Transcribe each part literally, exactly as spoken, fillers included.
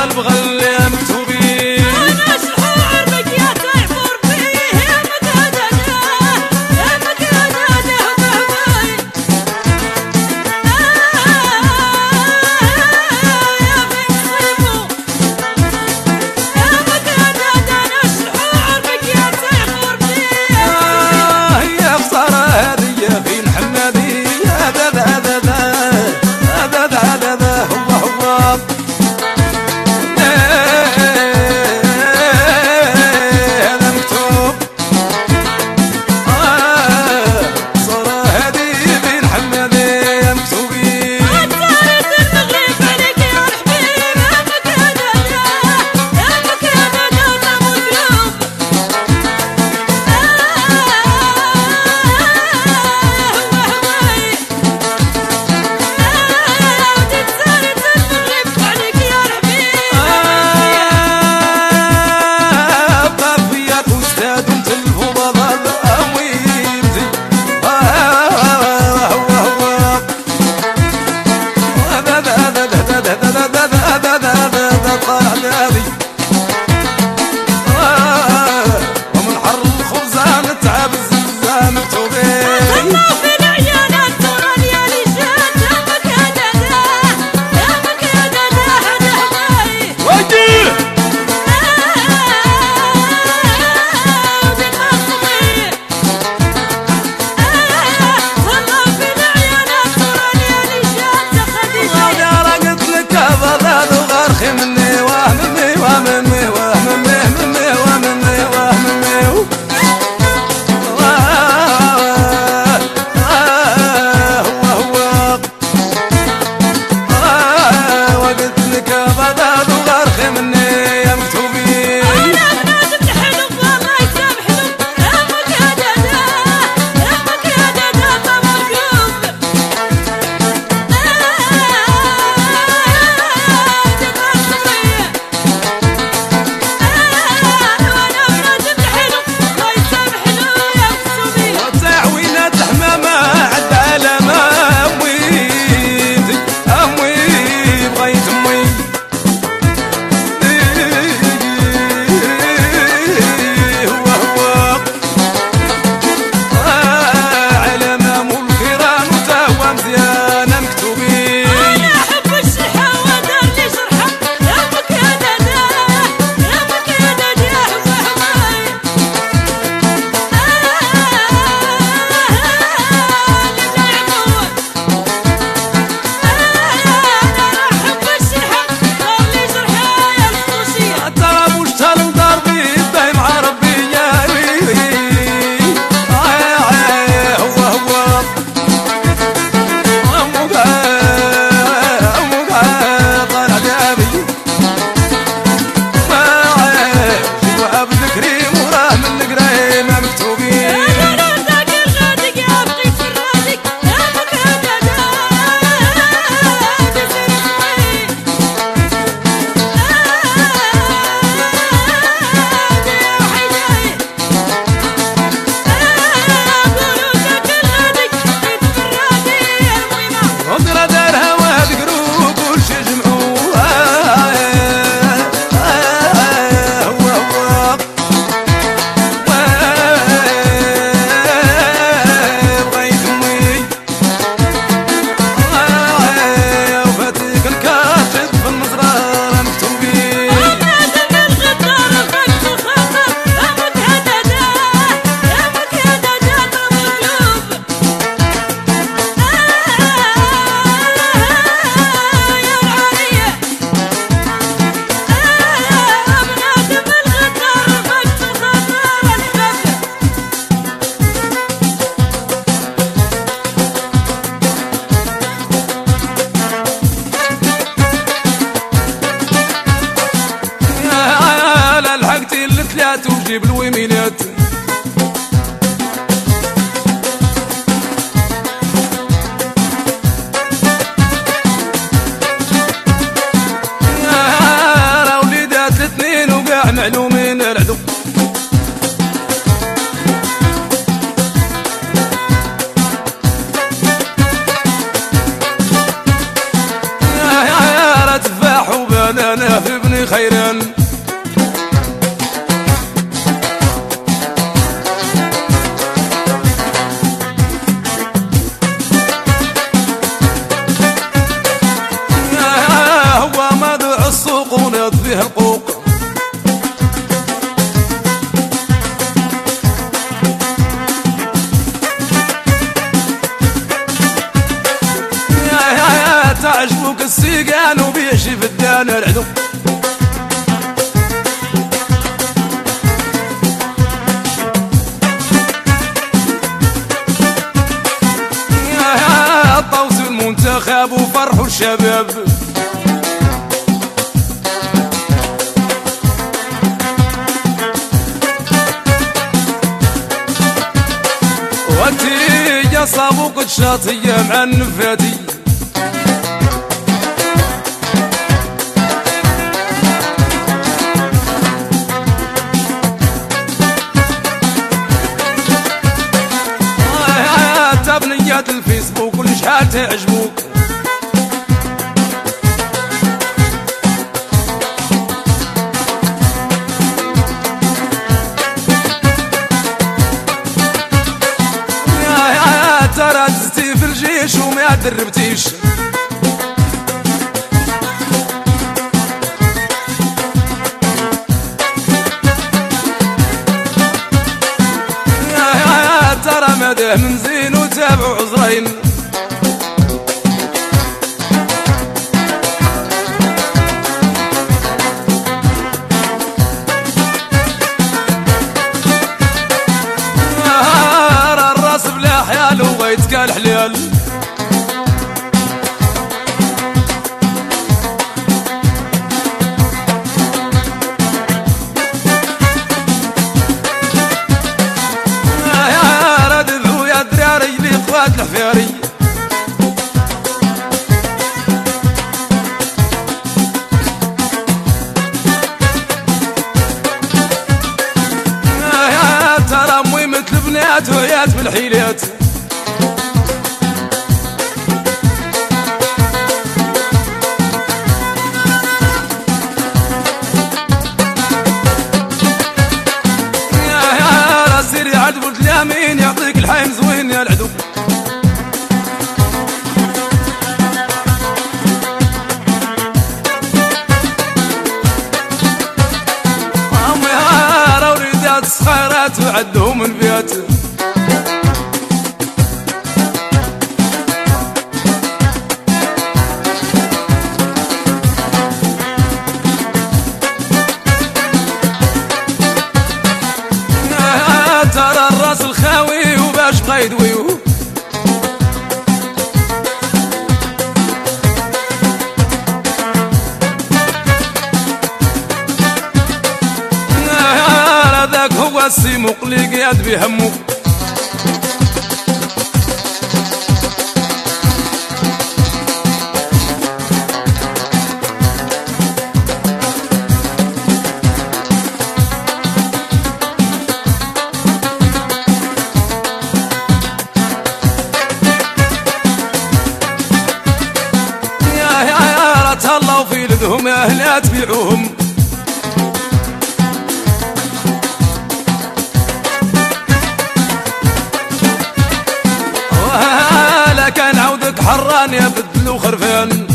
القلب غلي مكتوبين. انا شحوع بك يا تعبر فيه مقعدته مقعدته وهواي يا بنت صيبو مقعدته. انا شحوع بك يا تعبر فيه هي خسارة هذه في الحمادية ذا ذا ذا ذا ذا ذا ذا ذا هو هو هذا مكتوب. خسارة هذه في الحمادية مكتوبين. الثالث المغيب عليك يا الحبيب مقعدته مقعدته مقلوب ومن حر الخبزة نتعب الزلزال مكتوبين. مني وهمني وهمني وهمني مني وهمني وهمني هو هو وقلت لك بدل وغرخ مني يا مكتوبين. انا بنادم حلو والله يسام حلو مقعدته مقعدته مرقوب وجيب الويمينات يا وليدات الاثنين وقاع معلومين العدو يا تفاح وبنانا في بني خيرا. هو مدعو السوق ونض فيه القوق، تعجبك السيقان وبيشي في الدان العدو. يا الطوس المنتخب وفرحوا الشباب، وانتي صابوك الشاطية مع النفاتي. بنيات الفيسبوك والشحال تعجبوك، يا يا ترى دزتي في الجيش وما دربتيش. يا يا ترى مداه من زين وتابعوا عذرين. نهار الراس بلا حيال وغيتك الحلال، الحفياري. يا ترى امي مثل بنات وعيات بالحيلات، يا يا راسيري عجبو اليمين يعطيك الحيم زوين يا العدو. صخيرات وعدهم من بيات، ترى الراس الخاوي وباش بغا يدويو. هو السي مقلق يد بهمو، يا يا يا تهلاو في لدهم يا اهلا تبيعوهم. كان عودك حران يا بدل وخرفان،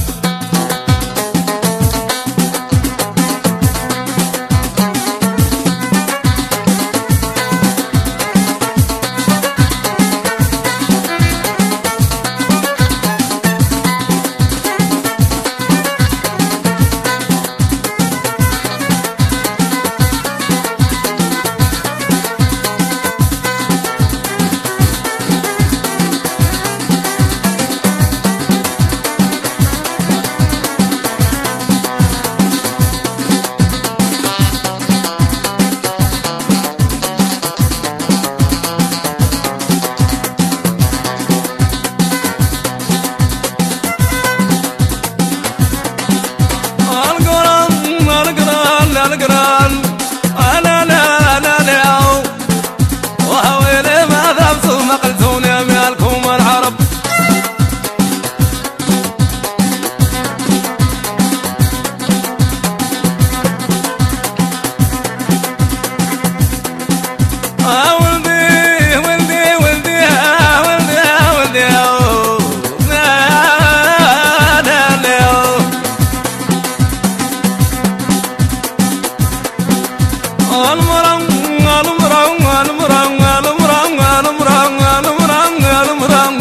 المرام المرام المرام المرام المرام المرام المرام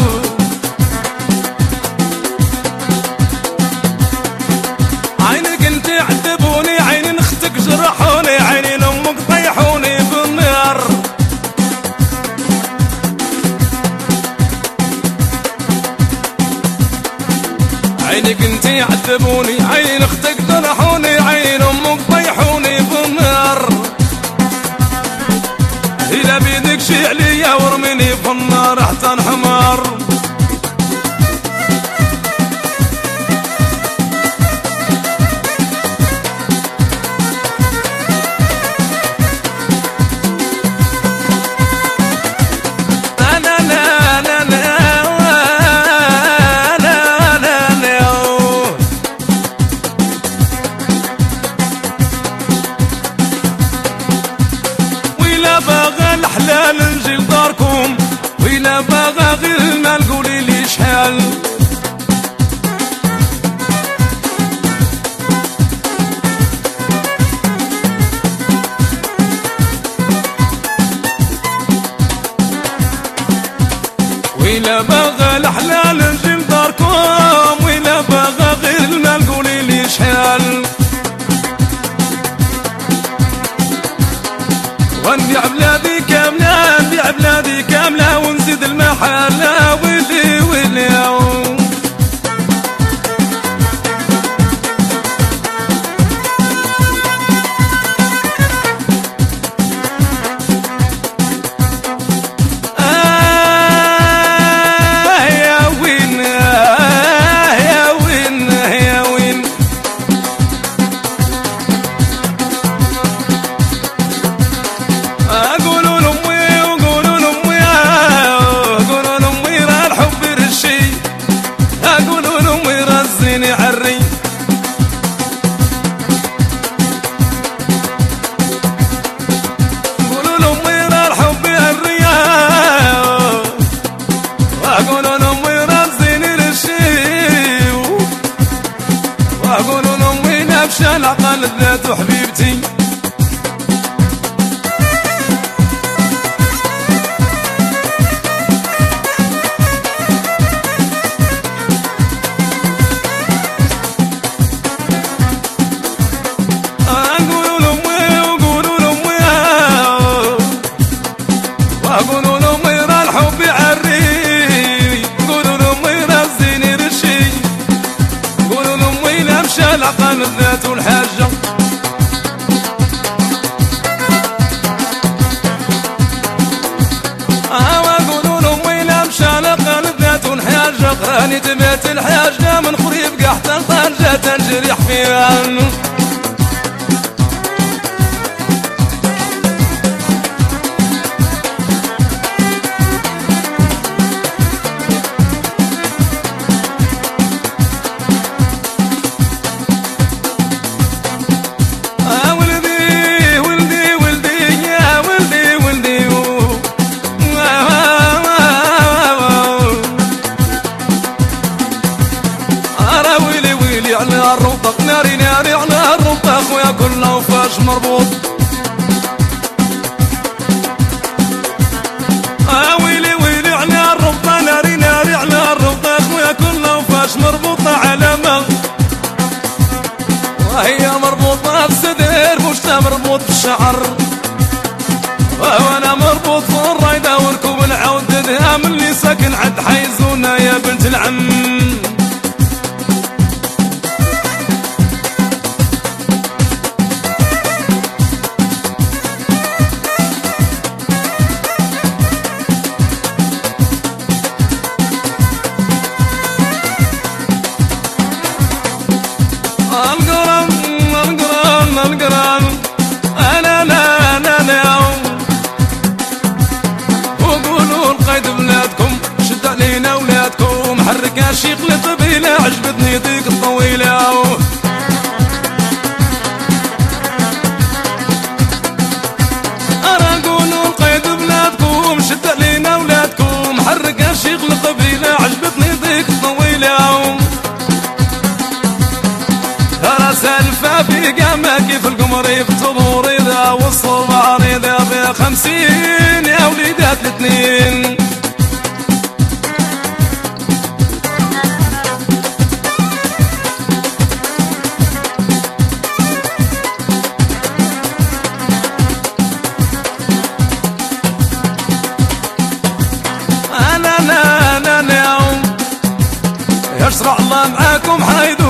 عينك انت عذبوني عين اختك جرحوني عينين امك طيحوني بالنار عينك انت عذبوني عين اختك جرحوني عين امك طيحوني بالنار إذا بيدك شي عليا ورميني في النار حتى انحمر الحلال نجي لداركم وإلا باغا غير المال قولي لي شحال وإلا باغا الحلال نجي لداركم وإلا باغا غير المال قولي لي شحال ونبيع بلادي كاملة نبيع بلادي كاملة ونزيد المحلة ويلي ويلي آه يا وين آه يا وين يا وين قولوا لأمي وقولوا لأمي قولوا لأمي راه الحب رشي قولوا لأمي راه الزين عري قولوا لأمي راه الحب عري وقولوا لأمي راه الزين رشي وقولوا لأمي نفشى العقل ذاته حبيبتي قولوا لأمي راه الحب يعري قولوا لأمي راه الزين يرشي قولوا لأمي لا مشى العقل ذاته الحاجة قولوا لأمي لا مشى العقل ذاته الحاجة راني تبات الحاجة من قريب قاع حتى طنجة تنجرح فيها على الربط ناري ناري على الربط اخويا كله وفاش مربوط اه ويلي ويلي على الربط ناري ناري على الربط اخويا كله وفاش مربوطة على ما وهي مربوطة بصدر مشتا مربوط بالشعر وانا مربوط في الرايدة وركوب العود دهام اللي ساكن عند حيزونا يا بنت العم القران انا لا لا لا وقولوا القيد بلادكم شد علينا اولادكم حرك شيخ القبيله عجبتني ضيق الطويله انا قولوا القيد بلادكم شد علينا اولادكم حرك شيخ القبيله عجبتني ضيق الطويله سالفة في قامة كيف القمر يفتضور إذا وصل خمسين يا وليدات الاثنين. انا انا انا اليوم يشرع الله معاكم حيد